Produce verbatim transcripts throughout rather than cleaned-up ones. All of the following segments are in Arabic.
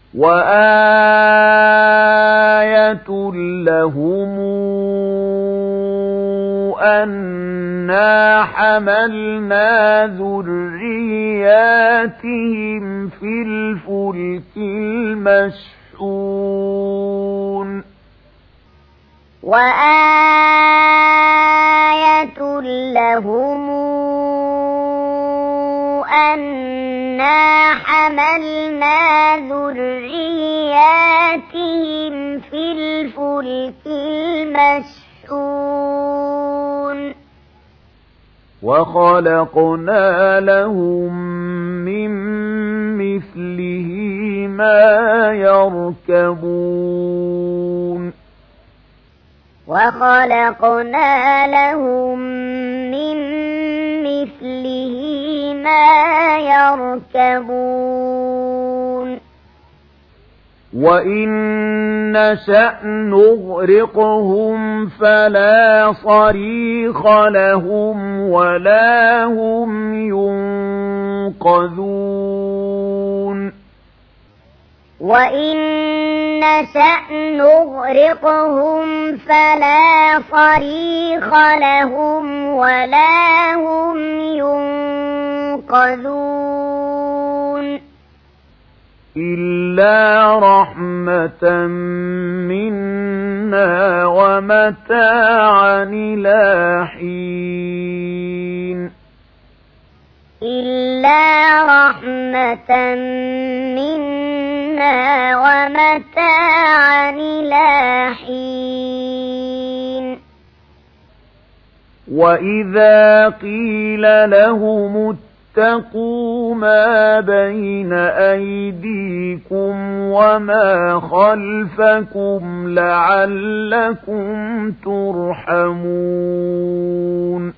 وآية لهم أنا حملنا ذرياتهم في الفلك المشحون وآية لهم أنا حملنا ذرياتهم في الفلك المشحون وخلقنا لهم من مثله ما يركبون وخلقنا لهم من مثله ما يركبون وإن نشأ نغرقهم فلا صريخ لهم ولا هم ينقذون وإن نشأ نغرقهم فلا صريخ لهم ولا هم ينقذون إلا رحمة منا ومتاعا إلى حين إلا رحمة منا ومتاعا إلى حين وإذا قيل لهم اتقوا ما بين أيديكم وما خلفكم لعلكم ترحمون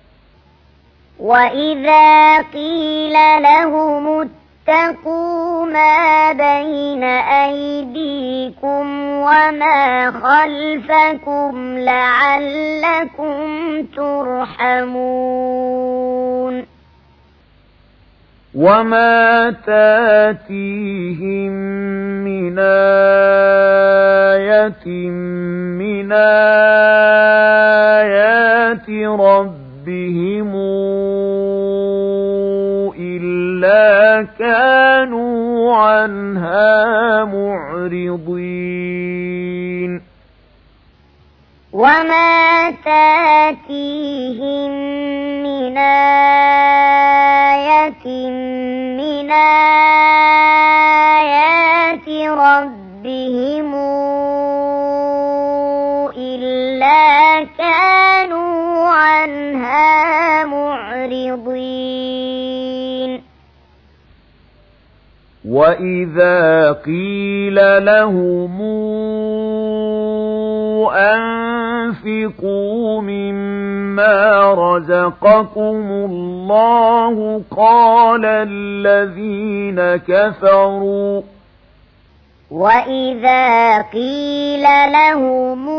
وإذا قيل لهم اتقوا ما بين أيديكم وما خلفكم لعلكم ترحمون وما تاتيهم من آية من آيات ربهم إلا كانوا عنها معرضين وما تاتيهم من آية من آيات ربهم إلا كانوا عنها معرضين وإذا قيل لهم أنفقوا مما رزقكم الله قال الذين كفروا وإذا قيل لهم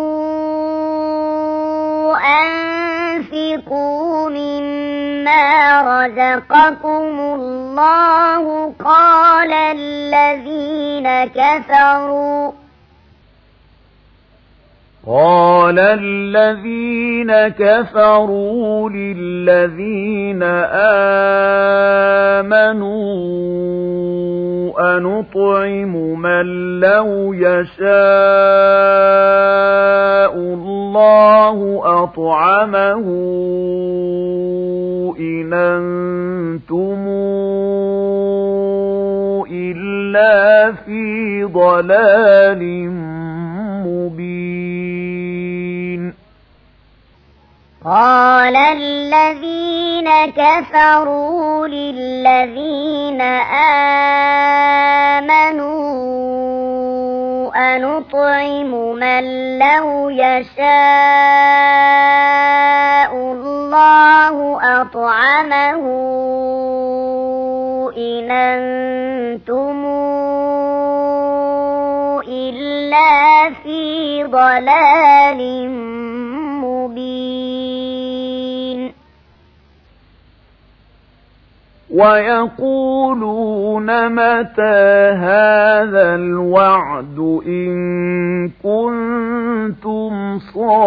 أنفقوا مما رزقكم الله قال الذين كفروا قال الذين كفروا للذين آمنوا أنطعم من لو يشاء الله أطعمه إن أنتم إلا في ضلال مبين قال الذين كفروا للذين آمنوا أنطعم من لو يشاء الله أطعمه إن أنتم إلا في ضلال مبين ويقولون متى هذا الوعد إن كنتم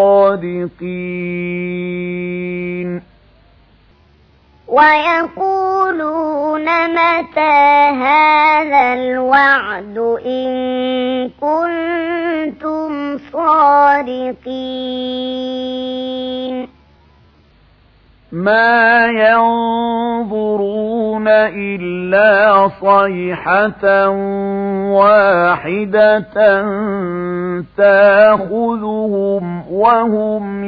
صادقين ويقولون متى هذا الوعد إن كنتم صادقين ما ينظرون إلا صيحة واحدة تأخذهم وهم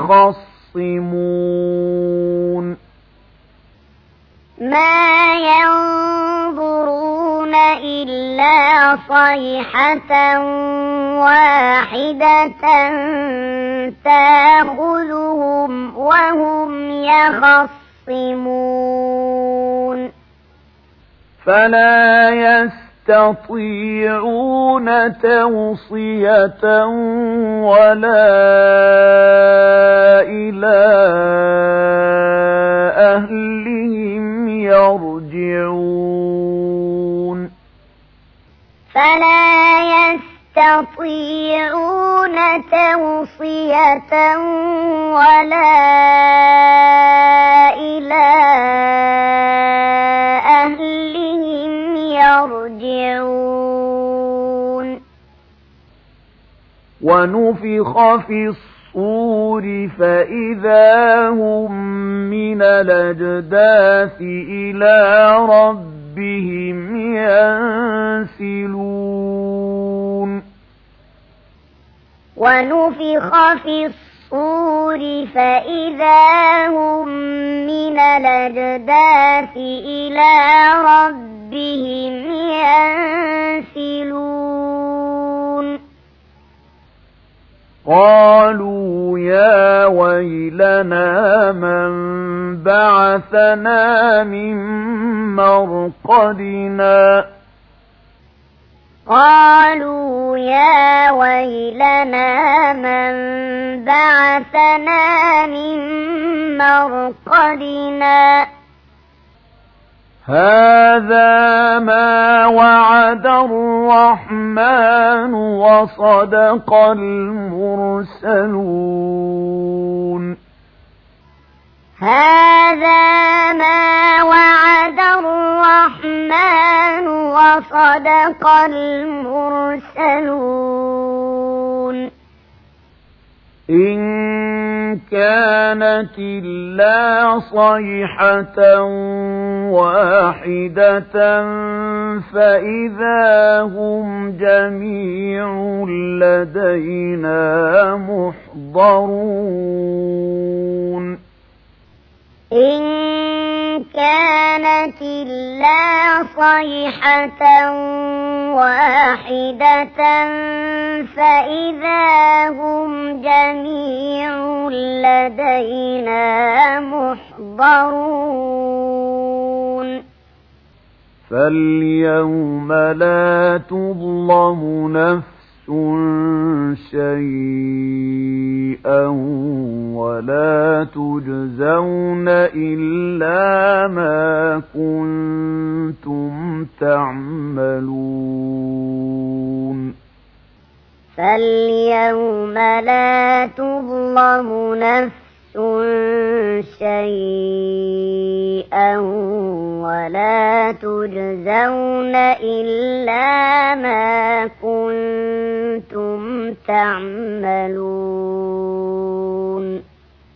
يخصمون ما ينظرون إلا صيحة واحدة تأخذهم وهم يخصمون فلا يستطيعون توصية ولا إلى أهلهم يرجعون فلا يستطيعون توصية ولا إلى أهلهم يرجعون ونفخ في الصور فإذا هم من الأجداث إلى ربهم ينسلون ونفخ في الصور فإذا هم من الأجداث إلى ربهم ينسلون قالوا يا ويلنا من بعثنا من مرقدنا قالوا يا ويلنا من بعثنا من مرقدنا هذا ما وعد الرحمن وصدق المرسلون هذا ما وعد الرحمن وصدق المرسلون إن كانت إلا صيحة واحدة فإذا هم جميع لدينا محضرون إن كانت إلا صيحة واحدة فإذا هم جميع لدينا محضرون فاليوم لا تظلم نفس شيئا ولا تجزون إلا ما كنتم تعملون فاليوم لا تظلم نفس شيئا ولا تجزون إلا ما كنتم تعملون